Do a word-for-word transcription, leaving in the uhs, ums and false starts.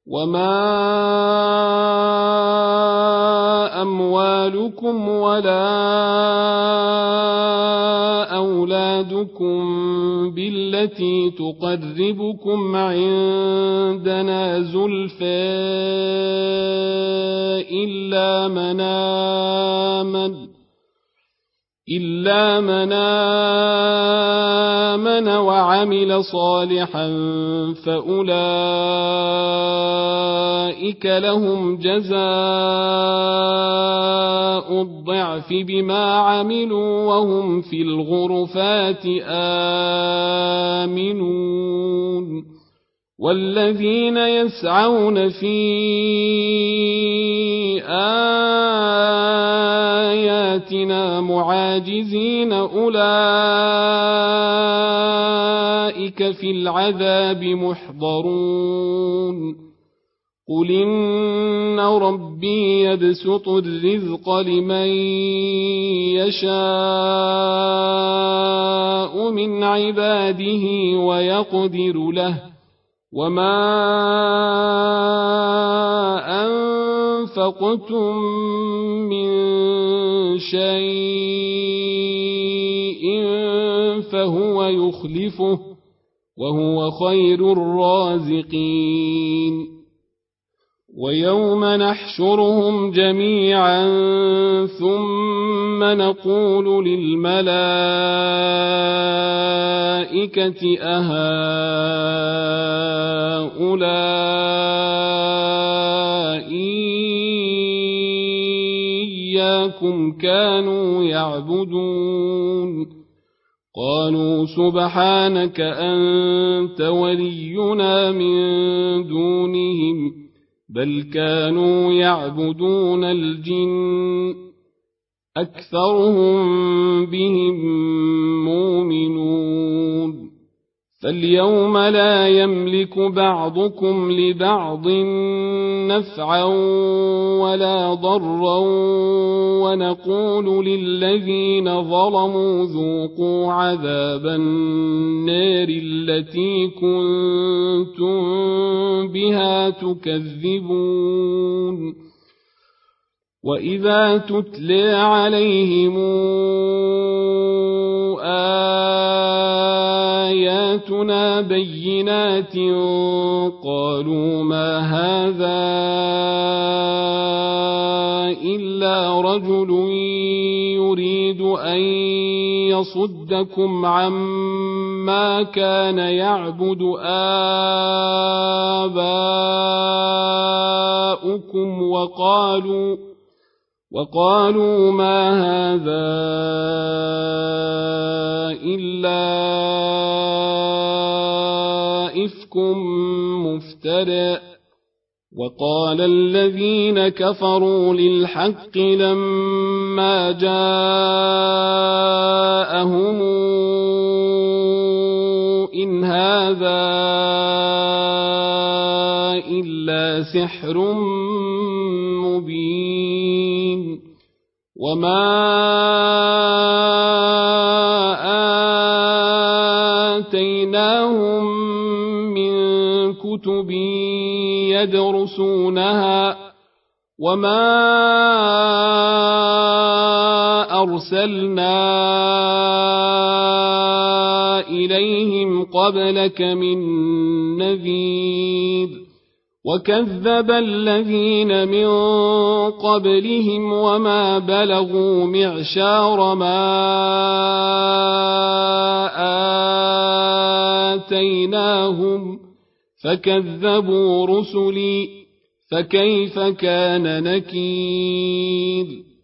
وما أموالكم ولا أولادكم بالتي تقربكم عندنا زلفى إلا من آمن إلا من آمن وعمل صالحا فأولئك لهم جزاء الضعف بما عملوا وهم في الغرفات آمنون والذين يسعون في آياتنا معاجزين أولئك في العذاب محضرون قل إن ربي يبسط الرزق لمن يشاء من عباده ويقدر له وما أنفقتم من شيء فهو يخلفه وهو خير الرازقين ويوم نحشرهم جميعا ثم نقول للملائكة أهؤلاء إياكم كانوا يعبدون قالوا سبحانك أنت ولينا من دونهم بل كانوا يعبدون الجن أكثرهم بهم مؤمنون فاليوم لا يملك بعضكم لبعض نفعا ولا ضرا ونقول للذين ظلموا ذوقوا عذاب النار التي كنتم بها تكذبون وإذا تتلى عليهم آياتنا بينات قالوا ما هذا إلا رجل يريد أن يصدكم عما كان يعبد آباؤكم وقالوا وقالوا ما هذا إلا إفك مفترى وقال الذين كفروا للحق لما جاءهم إن هذا إلا سحر مبين وما آتيناهم من كتب يدرسونها وما أرسلنا إليهم قبلك من نذير وكذب الذين من قبلهم وما بلغوا معشار ما آتيناهم فكذبوا رسلي فكيف كان نكير